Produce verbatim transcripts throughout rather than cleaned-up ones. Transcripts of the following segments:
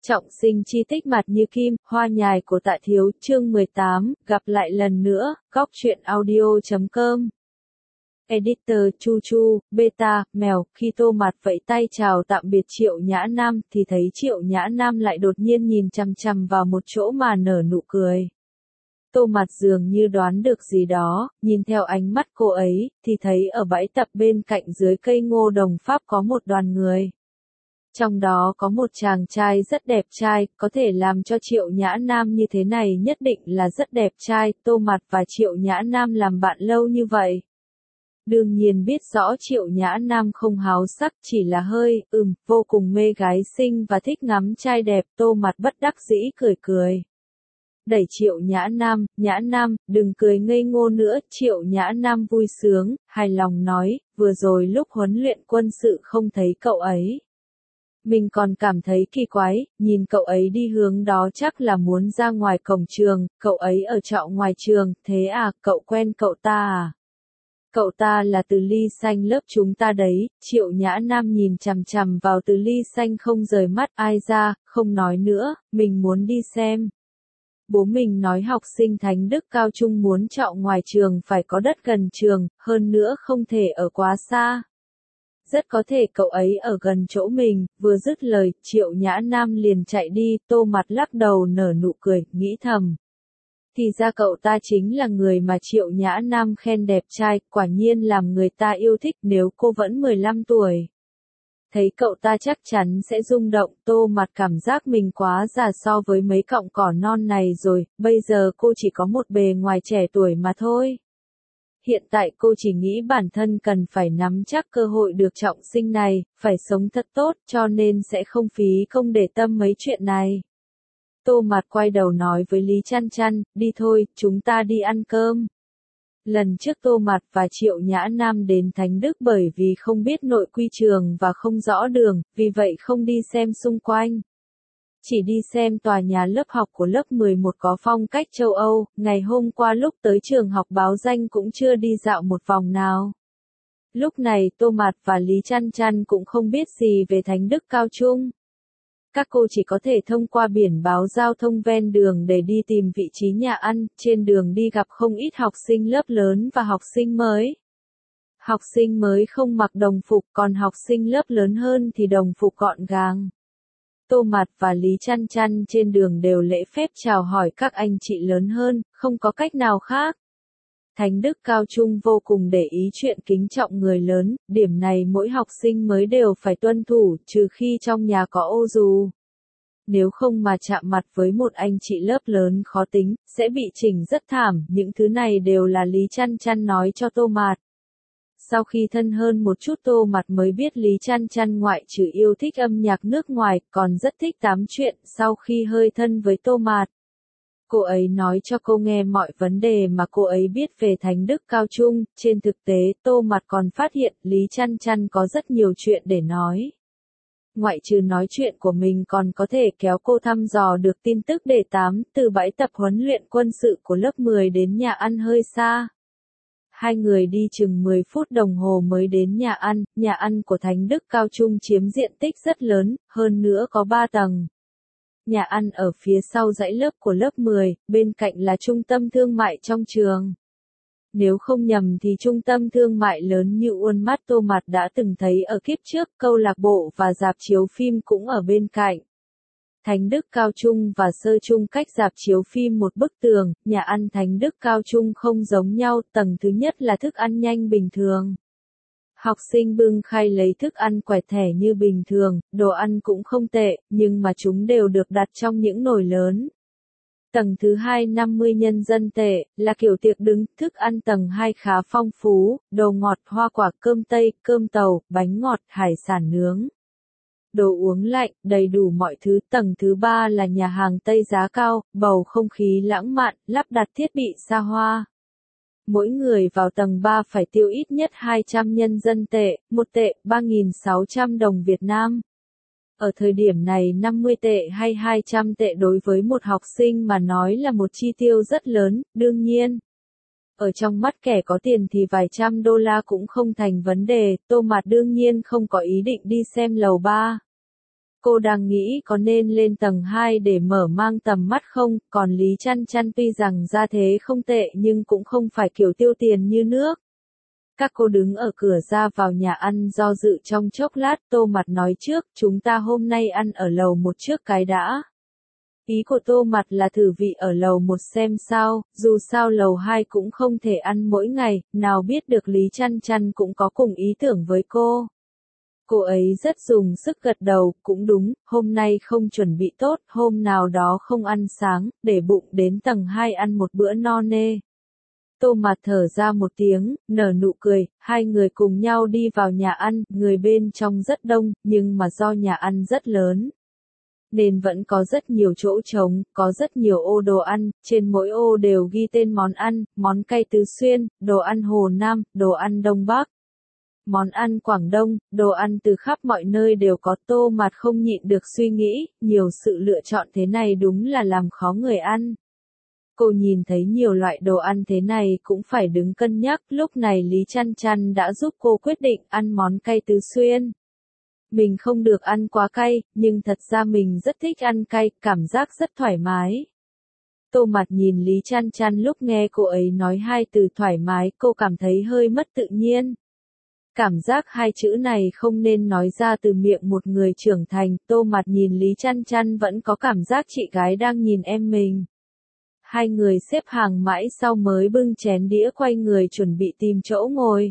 Trọng sinh chi tích mặt như kim, hoa nhài của Tạ Thiếu, chương mười tám, gặp lại lần nữa, góc truyện audio chấm com. Editor Chu Chu, Beta, Mèo, khi Tô Mạt vẫy tay chào tạm biệt Triệu Nhã Nam thì thấy Triệu Nhã Nam lại đột nhiên nhìn chằm chằm vào một chỗ mà nở nụ cười. Tô Mạt dường như đoán được gì đó, nhìn theo ánh mắt cô ấy, thì thấy ở bãi tập bên cạnh dưới cây ngô đồng Pháp có một đoàn người. Trong đó có một chàng trai rất đẹp trai, có thể làm cho Triệu Nhã Nam như thế này nhất định là rất đẹp trai, Tô Mạt và Triệu Nhã Nam làm bạn lâu như vậy. Đương nhiên biết rõ Triệu Nhã Nam không háo sắc, chỉ là hơi, ừm, vô cùng mê gái xinh và thích ngắm trai đẹp, Tô Mạt bất đắc dĩ cười cười. Đẩy Triệu Nhã Nam, Nhã Nam, đừng cười ngây ngô nữa, Triệu Nhã Nam vui sướng, hài lòng nói, vừa rồi lúc huấn luyện quân sự không thấy cậu ấy. Mình còn cảm thấy kỳ quái, nhìn cậu ấy đi hướng đó chắc là muốn ra ngoài cổng trường, cậu ấy ở trọ ngoài trường, thế à, cậu quen cậu ta à? Cậu ta là Từ Ly Xanh lớp chúng ta đấy, Triệu Nhã Nam nhìn chằm chằm vào Từ Ly Xanh không rời mắt, ai ra, không nói nữa, mình muốn đi xem. Bố mình nói học sinh Thánh Đức Cao Trung muốn chọn ngoài trường phải có đất gần trường, hơn nữa không thể ở quá xa. Rất có thể cậu ấy ở gần chỗ mình, vừa dứt lời, Triệu Nhã Nam liền chạy đi, Tô Mạt lắc đầu nở nụ cười, nghĩ thầm. Thì ra cậu ta chính là người mà Triệu Nhã Nam khen đẹp trai, quả nhiên làm người ta yêu thích nếu cô vẫn mười lăm tuổi. Thấy cậu ta chắc chắn sẽ rung động, Tô Mạt cảm giác mình quá già so với mấy cọng cỏ non này rồi, bây giờ cô chỉ có một bề ngoài trẻ tuổi mà thôi. Hiện tại cô chỉ nghĩ bản thân cần phải nắm chắc cơ hội được trọng sinh này, phải sống thật tốt, cho nên sẽ không phí công để tâm mấy chuyện này. Tô Mạt quay đầu nói với Lý Chăn Chăn, đi thôi, chúng ta đi ăn cơm. Lần trước Tô Mạt và Triệu Nhã Nam đến Thánh Đức bởi vì không biết nội quy trường và không rõ đường, vì vậy không đi xem xung quanh. Chỉ đi xem tòa nhà lớp học của lớp mười một có phong cách châu Âu, ngày hôm qua lúc tới trường học báo danh cũng chưa đi dạo một vòng nào. Lúc này Tô Mạt và Lý Chăn Chăn cũng không biết gì về Thánh Đức Cao Trung. Các cô chỉ có thể thông qua biển báo giao thông ven đường để đi tìm vị trí nhà ăn, trên đường đi gặp không ít học sinh lớp lớn và học sinh mới. Học sinh mới không mặc đồng phục, còn học sinh lớp lớn hơn thì đồng phục gọn gàng. Tô Mạt và Lý Chăn Chăn trên đường đều lễ phép chào hỏi các anh chị lớn hơn, không có cách nào khác. Thánh Đức Cao Trung vô cùng để ý chuyện kính trọng người lớn, điểm này mỗi học sinh mới đều phải tuân thủ, trừ khi trong nhà có ô dù. Nếu không mà chạm mặt với một anh chị lớp lớn khó tính, sẽ bị chỉnh rất thảm, những thứ này đều là Lý Chăn Chăn nói cho Tô Mạt. Sau khi thân hơn một chút Tô Mạt mới biết Lý Chăn Chăn ngoại trừ yêu thích âm nhạc nước ngoài, còn rất thích tám chuyện, sau khi hơi thân với Tô Mạt. Cô ấy nói cho cô nghe mọi vấn đề mà cô ấy biết về Thánh Đức Cao Trung, trên thực tế Tô Mạt còn phát hiện Lý Chăn Chăn có rất nhiều chuyện để nói. Ngoại trừ nói chuyện của mình còn có thể kéo cô thăm dò được tin tức đề tám, từ bãi tập huấn luyện quân sự của lớp mười đến nhà ăn hơi xa. Hai người đi chừng mười phút đồng hồ mới đến nhà ăn, nhà ăn của Thánh Đức Cao Trung chiếm diện tích rất lớn, hơn nữa có ba tầng. Nhà ăn ở phía sau dãy lớp của lớp mười, bên cạnh là trung tâm thương mại trong trường. Nếu không nhầm thì trung tâm thương mại lớn như Uôn Mắt Tô Mạt đã từng thấy ở kiếp trước, câu lạc bộ và rạp chiếu phim cũng ở bên cạnh. Thánh Đức Cao Trung và Sơ Trung cách rạp chiếu phim một bức tường, nhà ăn Thánh Đức Cao Trung không giống nhau, tầng thứ nhất là thức ăn nhanh bình thường. Học sinh bưng khay lấy thức ăn quẹt thẻ như bình thường, đồ ăn cũng không tệ, nhưng mà chúng đều được đặt trong những nồi lớn. Tầng thứ hai năm mươi nhân dân tệ, là kiểu tiệc đứng, thức ăn tầng hai khá phong phú, đồ ngọt, hoa quả, cơm tây, cơm tàu, bánh ngọt, hải sản nướng. Đồ uống lạnh, đầy đủ mọi thứ. Tầng thứ ba là nhà hàng Tây giá cao, bầu không khí lãng mạn, lắp đặt thiết bị xa hoa. Mỗi người vào tầng ba phải tiêu ít nhất hai trăm nhân dân tệ, một tệ, ba nghìn sáu trăm đồng Việt Nam. Ở thời điểm này năm mươi tệ hay hai trăm tệ đối với một học sinh mà nói là một chi tiêu rất lớn, đương nhiên. Ở trong mắt kẻ có tiền thì vài trăm đô la cũng không thành vấn đề, Tô Mạt đương nhiên không có ý định đi xem lầu ba. Cô đang nghĩ có nên lên tầng hai để mở mang tầm mắt không, còn Lý Chăn Chăn tuy rằng ra thế không tệ nhưng cũng không phải kiểu tiêu tiền như nước. Các cô đứng ở cửa ra vào nhà ăn do dự trong chốc lát, Tô Mặt nói trước, chúng ta hôm nay ăn ở lầu một trước cái đã. Ý của Tô Mặt là thử vị ở lầu một xem sao, dù sao lầu hai cũng không thể ăn mỗi ngày, nào biết được Lý Chăn Chăn cũng có cùng ý tưởng với cô. Cô ấy rất dùng sức gật đầu, cũng đúng, hôm nay không chuẩn bị tốt, hôm nào đó không ăn sáng, để bụng đến tầng hai ăn một bữa no nê. Tô Mặt thở ra một tiếng, nở nụ cười, hai người cùng nhau đi vào nhà ăn, người bên trong rất đông, nhưng mà do nhà ăn rất lớn, nên vẫn có rất nhiều chỗ trống, có rất nhiều ô đồ ăn, trên mỗi ô đều ghi tên món ăn, món cay Tứ Xuyên, đồ ăn Hồ Nam, đồ ăn Đông Bắc, món ăn Quảng Đông, đồ ăn từ khắp mọi nơi đều có. Tô Mặt không nhịn được suy nghĩ, nhiều sự lựa chọn thế này đúng là làm khó người ăn. Cô nhìn thấy nhiều loại đồ ăn thế này cũng phải đứng cân nhắc, lúc này Lý Chăn Chăn đã giúp cô quyết định ăn món cay Tứ Xuyên. Mình không được ăn quá cay, nhưng thật ra mình rất thích ăn cay, cảm giác rất thoải mái. Tô Mặt nhìn Lý Chăn Chăn lúc nghe cô ấy nói hai từ thoải mái, cô cảm thấy hơi mất tự nhiên. Cảm giác hai chữ này không nên nói ra từ miệng một người trưởng thành, Tô Mặt nhìn Lý Chăn Chăn vẫn có cảm giác chị gái đang nhìn em mình. Hai người xếp hàng mãi sau mới bưng chén đĩa quay người chuẩn bị tìm chỗ ngồi.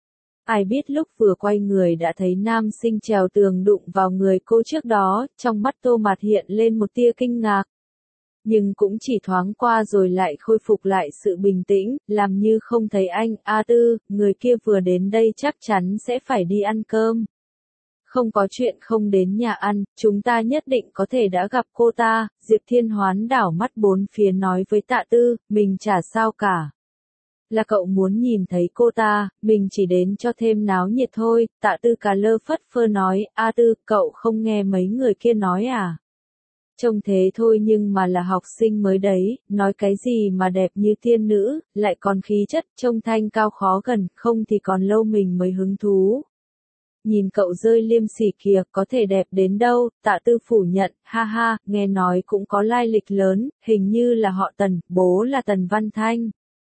Ai biết lúc vừa quay người đã thấy nam sinh trèo tường đụng vào người cô trước đó, trong mắt Tô Mặt hiện lên một tia kinh ngạc. Nhưng cũng chỉ thoáng qua rồi lại khôi phục lại sự bình tĩnh, làm như không thấy anh. A Tư, người kia vừa đến đây chắc chắn sẽ phải đi ăn cơm. Không có chuyện không đến nhà ăn, chúng ta nhất định có thể đã gặp cô ta. Diệp Thiên Hoán đảo mắt bốn phía nói với Tạ Tư, mình chả sao cả. Là cậu muốn nhìn thấy cô ta, mình chỉ đến cho thêm náo nhiệt thôi. Tạ Tư cà lơ phất phơ nói, A Tư, cậu không nghe mấy người kia nói à? Trông thế thôi nhưng mà là học sinh mới đấy, nói cái gì mà đẹp như tiên nữ, lại còn khí chất, trông thanh cao khó gần, không thì còn lâu mình mới hứng thú. Nhìn cậu rơi liêm sỉ kìa, có thể đẹp đến đâu. Tạ Tư phủ nhận, ha ha, nghe nói cũng có lai lịch lớn, hình như là họ Tần, bố là Tần Văn Thanh.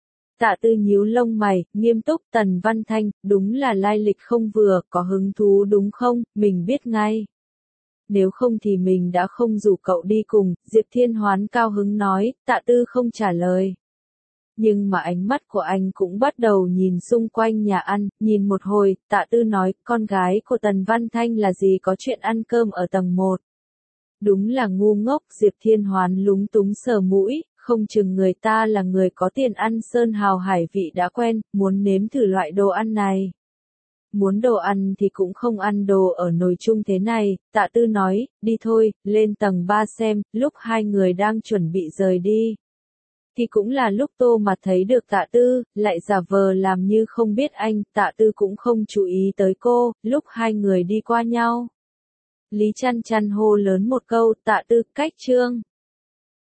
Tạ Tư nhíu lông mày, nghiêm túc, Tần Văn Thanh, đúng là lai lịch không vừa, có hứng thú đúng không, mình biết ngay. Nếu không thì mình đã không rủ cậu đi cùng. Diệp Thiên Hoán cao hứng nói. Tạ Tư không trả lời. Nhưng mà ánh mắt của anh cũng bắt đầu nhìn xung quanh nhà ăn, nhìn một hồi, Tạ Tư nói, con gái của Tần Văn Thanh là gì có chuyện ăn cơm ở tầng một. Đúng là ngu ngốc. Diệp Thiên Hoán lúng túng sờ mũi, không chừng người ta là người có tiền ăn sơn hào hải vị đã quen, muốn nếm thử loại đồ ăn này. Muốn đồ ăn thì cũng không ăn đồ ở nồi chung thế này. Tạ Tư nói, đi thôi, lên tầng ba xem. Lúc hai người đang chuẩn bị rời đi, thì cũng là lúc Tô Mặt thấy được Tạ Tư, lại giả vờ làm như không biết anh. Tạ Tư cũng không chú ý tới cô, lúc hai người đi qua nhau. Lý Chăn Chăn hô lớn một câu, Tạ Tư, cách chương.